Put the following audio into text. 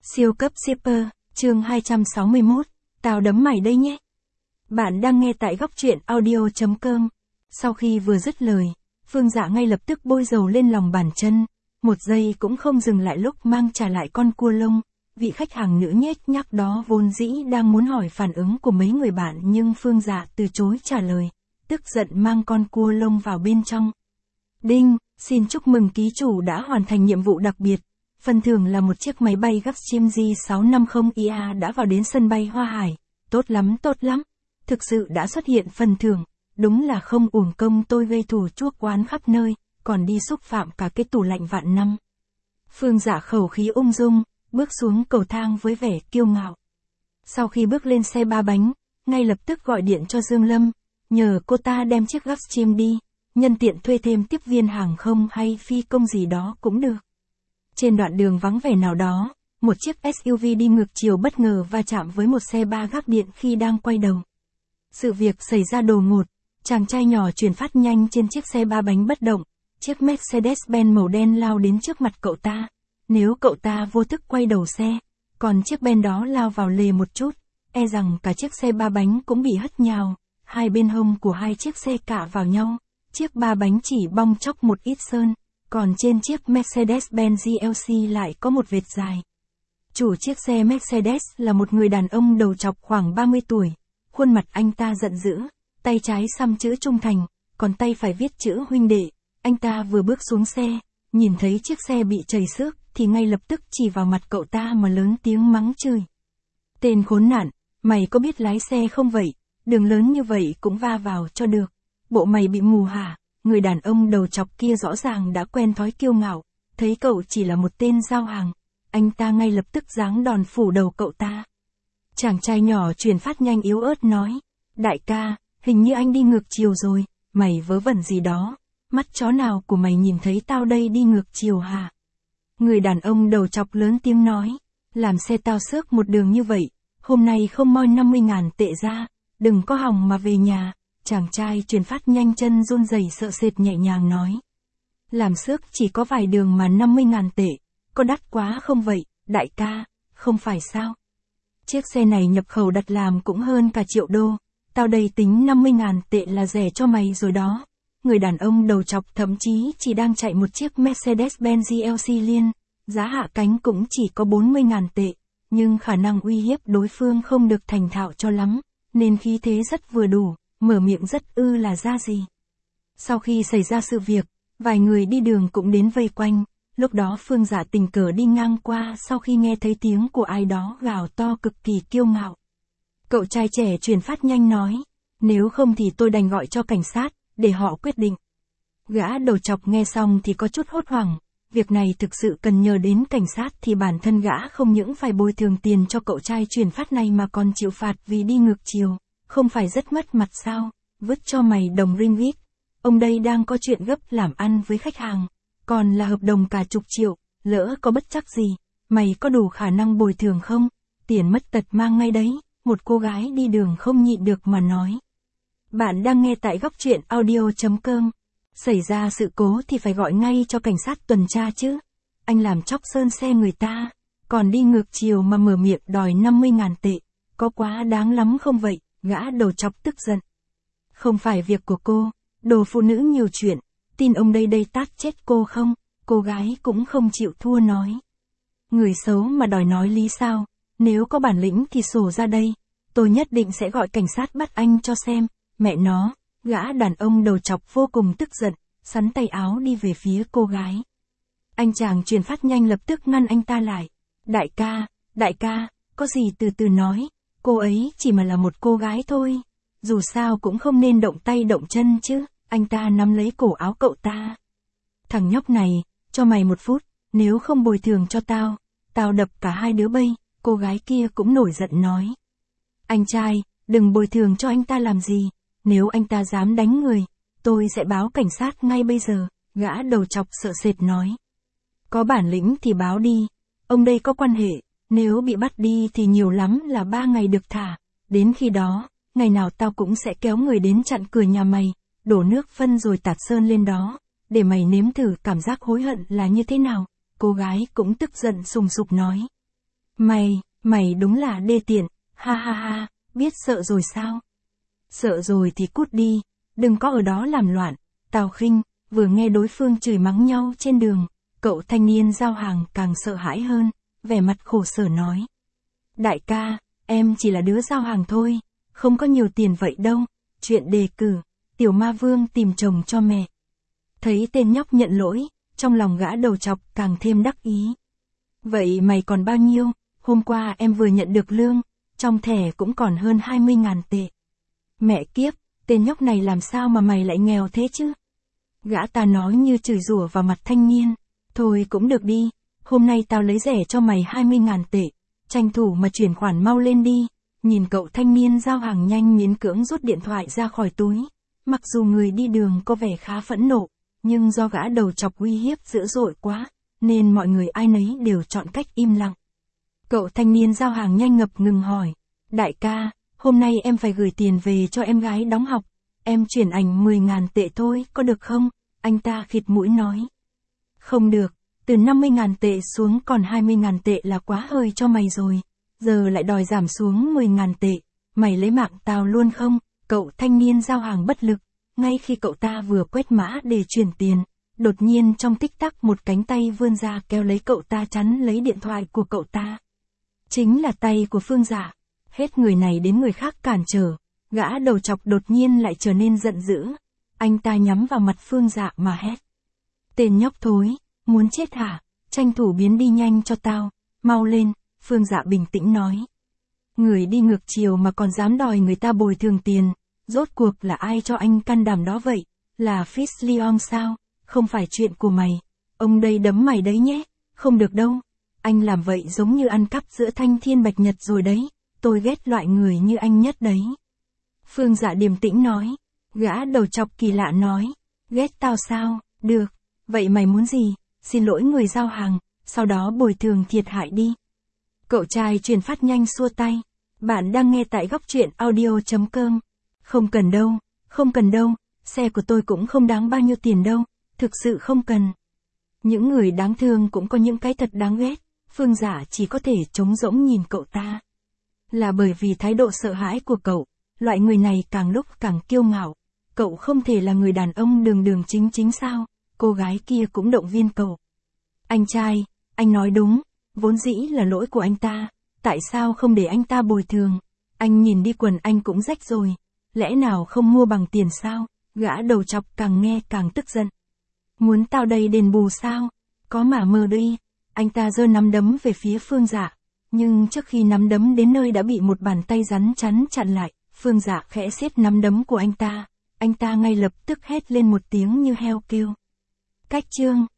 Siêu cấp shipper, chương 261, tao đấm mày đây nhé. Bạn đang nghe tại góc truyện audio.com. Sau khi vừa dứt lời, Phương Dạ ngay lập tức bôi dầu lên lòng bàn chân, một giây cũng không dừng lại lúc mang trả lại con cua lông. Vị khách hàng nữ nhếch nhác đó vốn dĩ đang muốn hỏi phản ứng của mấy người bạn nhưng Phương Dạ từ chối trả lời, tức giận mang con cua lông vào bên trong. Đinh, xin chúc mừng ký chủ đã hoàn thành nhiệm vụ đặc biệt. Phần thưởng là một chiếc máy bay Gulfstream G650IA đã vào đến sân bay Hoa Hải. Tốt lắm, tốt lắm. Thực sự đã xuất hiện phần thưởng. Đúng là không uổng công tôi gây thù chuốc oán khắp nơi, còn đi xúc phạm cả cái tủ lạnh vạn năm. Phương Dạ khẩu khí ung dung, bước xuống cầu thang với vẻ kiêu ngạo. Sau khi bước lên xe ba bánh, ngay lập tức gọi điện cho Dương Lâm, nhờ cô ta đem chiếc Gulfstream đi, nhân tiện thuê thêm tiếp viên hàng không hay phi công gì đó cũng được. Trên đoạn đường vắng vẻ nào đó, một chiếc SUV đi ngược chiều bất ngờ va chạm với một xe ba gác điện khi đang quay đầu. Sự việc xảy ra đột ngột, chàng trai nhỏ chuyển phát nhanh trên chiếc xe ba bánh bất động, chiếc Mercedes-Benz màu đen lao đến trước mặt cậu ta. Nếu cậu ta vô thức quay đầu xe, còn chiếc Ben đó lao vào lề một chút, e rằng cả chiếc xe ba bánh cũng bị hất nhào, hai bên hông của hai chiếc xe cạ vào nhau, chiếc ba bánh chỉ bong chóc một ít sơn. Còn trên chiếc Mercedes-Benz GLC lại có một vệt dài. Chủ chiếc xe Mercedes là một người đàn ông đầu trọc khoảng 30 tuổi. Khuôn mặt anh ta giận dữ, tay trái xăm chữ trung thành, còn tay phải viết chữ huynh đệ. Anh ta vừa bước xuống xe, nhìn thấy chiếc xe bị trầy xước, thì ngay lập tức chỉ vào mặt cậu ta mà lớn tiếng mắng chửi. Tên khốn nạn, mày có biết lái xe không vậy? Đường lớn như vậy cũng va vào cho được. Bộ mày bị mù hả? Người đàn ông đầu chọc kia rõ ràng đã quen thói kiêu ngạo, thấy cậu chỉ là một tên giao hàng, anh ta ngay lập tức giáng đòn phủ đầu cậu ta. Chàng trai nhỏ chuyển phát nhanh yếu ớt nói, đại ca, hình như anh đi ngược chiều rồi, mày vớ vẩn gì đó, mắt chó nào của mày nhìn thấy tao đây đi ngược chiều hả? Người đàn ông đầu chọc lớn tiếng nói, làm xe tao xước một đường như vậy, hôm nay không moi 50.000 tệ ra, đừng có hòng mà về nhà. Chàng trai chuyển phát nhanh chân run rẩy sợ sệt nhẹ nhàng nói. Làm xước chỉ có vài đường mà 50.000 tệ, có đắt quá không vậy, đại ca, không phải sao? Chiếc xe này nhập khẩu đặt làm cũng hơn cả $1 triệu, tao đây tính 50.000 tệ là rẻ cho mày rồi đó. Người đàn ông đầu chọc thậm chí chỉ đang chạy một chiếc Mercedes-Benz GLC liên, giá hạ cánh cũng chỉ có 40.000 tệ, nhưng khả năng uy hiếp đối phương không được thành thạo cho lắm, nên khí thế rất vừa đủ. Mở miệng rất là ra gì. Sau khi xảy ra sự việc, vài người đi đường cũng đến vây quanh, lúc đó Phương Dạ tình cờ đi ngang qua sau khi nghe thấy tiếng của ai đó gào to cực kỳ kiêu ngạo. Cậu trai trẻ chuyển phát nhanh nói, nếu không thì tôi đành gọi cho cảnh sát, để họ quyết định. Gã đầu chọc nghe xong thì có chút hốt hoảng, việc này thực sự cần nhờ đến cảnh sát thì bản thân gã không những phải bồi thường tiền cho cậu trai chuyển phát này mà còn chịu phạt vì đi ngược chiều. Không phải rất mất mặt sao, vứt cho mày đồng ringgit. Ông đây đang có chuyện gấp làm ăn với khách hàng, còn là hợp đồng cả chục triệu, lỡ có bất trắc gì, mày có đủ khả năng bồi thường không? Tiền mất tật mang ngay đấy, một cô gái đi đường không nhịn được mà nói. Bạn đang nghe tại góc truyện audio.com. Xảy ra sự cố thì phải gọi ngay cho cảnh sát tuần tra chứ. Anh làm chóc sơn xe người ta, còn đi ngược chiều mà mở miệng đòi 50.000 tệ, có quá đáng lắm không vậy? Gã đầu chọc tức giận. Không phải việc của cô, đồ phụ nữ nhiều chuyện, tin ông đây tát chết cô không? Cô gái cũng không chịu thua nói. Người xấu mà đòi nói lý sao? Nếu có bản lĩnh thì sổ ra đây, tôi nhất định sẽ gọi cảnh sát bắt anh cho xem. Mẹ nó, gã đàn ông đầu chọc vô cùng tức giận, sắn tay áo đi về phía cô gái. Anh chàng chuyển phát nhanh lập tức ngăn anh ta lại. Đại ca, có gì từ từ nói. Cô ấy chỉ mà là một cô gái thôi, dù sao cũng không nên động tay động chân chứ. Anh ta nắm lấy cổ áo cậu ta. Thằng nhóc này, cho mày 1 phút, nếu không bồi thường cho tao đập cả hai đứa bây. Cô gái kia cũng nổi giận nói. Anh trai, đừng bồi thường cho anh ta làm gì, nếu anh ta dám đánh người, tôi sẽ báo cảnh sát ngay bây giờ. Gã đầu chọc sợ sệt nói. Có bản lĩnh thì báo đi, ông đây có quan hệ. Nếu bị bắt đi thì nhiều lắm là 3 ngày được thả, đến khi đó, ngày nào tao cũng sẽ kéo người đến chặn cửa nhà mày, đổ nước phân rồi tạt sơn lên đó, để mày nếm thử cảm giác hối hận là như thế nào. Cô gái cũng tức giận sùng sục nói. Mày đúng là đê tiện, ha ha ha, biết sợ rồi sao? Sợ rồi thì cút đi, đừng có ở đó làm loạn. Tào Khinh, vừa nghe đối phương chửi mắng nhau trên đường, cậu thanh niên giao hàng càng sợ hãi hơn, vẻ mặt khổ sở nói. Đại ca, em chỉ là đứa giao hàng thôi, không có nhiều tiền vậy đâu, chuyện đề cử, tiểu ma vương tìm chồng cho mẹ. Thấy tên nhóc nhận lỗi, trong lòng gã đầu chọc càng thêm đắc ý. Vậy mày còn bao nhiêu? Hôm qua em vừa nhận được lương, trong thẻ cũng còn hơn 20.000 tệ. Mẹ kiếp, tên nhóc này làm sao mà mày lại nghèo thế chứ? Gã ta nói như chửi rủa vào mặt thanh niên. Thôi cũng được đi, hôm nay tao lấy rẻ cho mày 20.000 tệ, tranh thủ mà chuyển khoản mau lên đi. Nhìn cậu thanh niên giao hàng nhanh miễn cưỡng rút điện thoại ra khỏi túi. Mặc dù người đi đường có vẻ khá phẫn nộ, nhưng do gã đầu chọc uy hiếp dữ dội quá, nên mọi người ai nấy đều chọn cách im lặng. Cậu thanh niên giao hàng nhanh ngập ngừng hỏi. Đại ca, hôm nay em phải gửi tiền về cho em gái đóng học. Em chuyển ảnh 10.000 tệ thôi, có được không? Anh ta khịt mũi nói. Không được, từ 50.000 tệ xuống còn 20.000 tệ là quá hơi cho mày rồi. Giờ lại đòi giảm xuống 10.000 tệ. Mày lấy mạng tao luôn không? Cậu thanh niên giao hàng bất lực. Ngay khi cậu ta vừa quét mã để chuyển tiền, đột nhiên trong tích tắc một cánh tay vươn ra kéo lấy cậu ta chắn lấy điện thoại của cậu ta. Chính là tay của Phương Dạ. Hết người này đến người khác cản trở, gã đầu chọc đột nhiên lại trở nên giận dữ. Anh ta nhắm vào mặt Phương Dạ mà hét. Tên nhóc thối, muốn chết hả? Tranh thủ biến đi nhanh cho tao, mau lên, Phương Dạ bình tĩnh nói. Người đi ngược chiều mà còn dám đòi người ta bồi thường tiền, rốt cuộc là ai cho anh can đảm đó vậy? Là Fitz Leon sao? Không phải chuyện của mày, ông đây đấm mày đấy nhé, không được đâu. Anh làm vậy giống như ăn cắp giữa thanh thiên bạch nhật rồi đấy, tôi ghét loại người như anh nhất đấy. Phương Dạ điềm tĩnh nói, gã đầu chọc kỳ lạ nói, ghét tao sao, được, vậy mày muốn gì, xin lỗi người giao hàng, sau đó bồi thường thiệt hại đi. Cậu trai truyền phát nhanh xua tay, bạn đang nghe tại góc truyện audio.com. Không cần đâu, xe của tôi cũng không đáng bao nhiêu tiền đâu, thực sự không cần. Những người đáng thương cũng có những cái thật đáng ghét, Phương Dạ chỉ có thể trống rỗng nhìn cậu ta. Là bởi vì thái độ sợ hãi của cậu, loại người này càng lúc càng kiêu ngạo. Cậu không thể là người đàn ông đường đường chính chính sao? Cô gái kia cũng động viên cậu. Anh trai, anh nói đúng, vốn dĩ là lỗi của anh ta, tại sao không để anh ta bồi thường? Anh nhìn đi quần anh cũng rách rồi, lẽ nào không mua bằng tiền sao? Gã đầu chọc càng nghe càng tức giận. Muốn tao đây đền bù sao? Có mà mơ đi. Anh ta giơ nắm đấm về phía Phương Dạ, nhưng trước khi nắm đấm đến nơi đã bị một bàn tay rắn chắn chặn lại. Phương Dạ khẽ siết nắm đấm của anh ta ngay lập tức hét lên một tiếng như heo kêu. Cách chương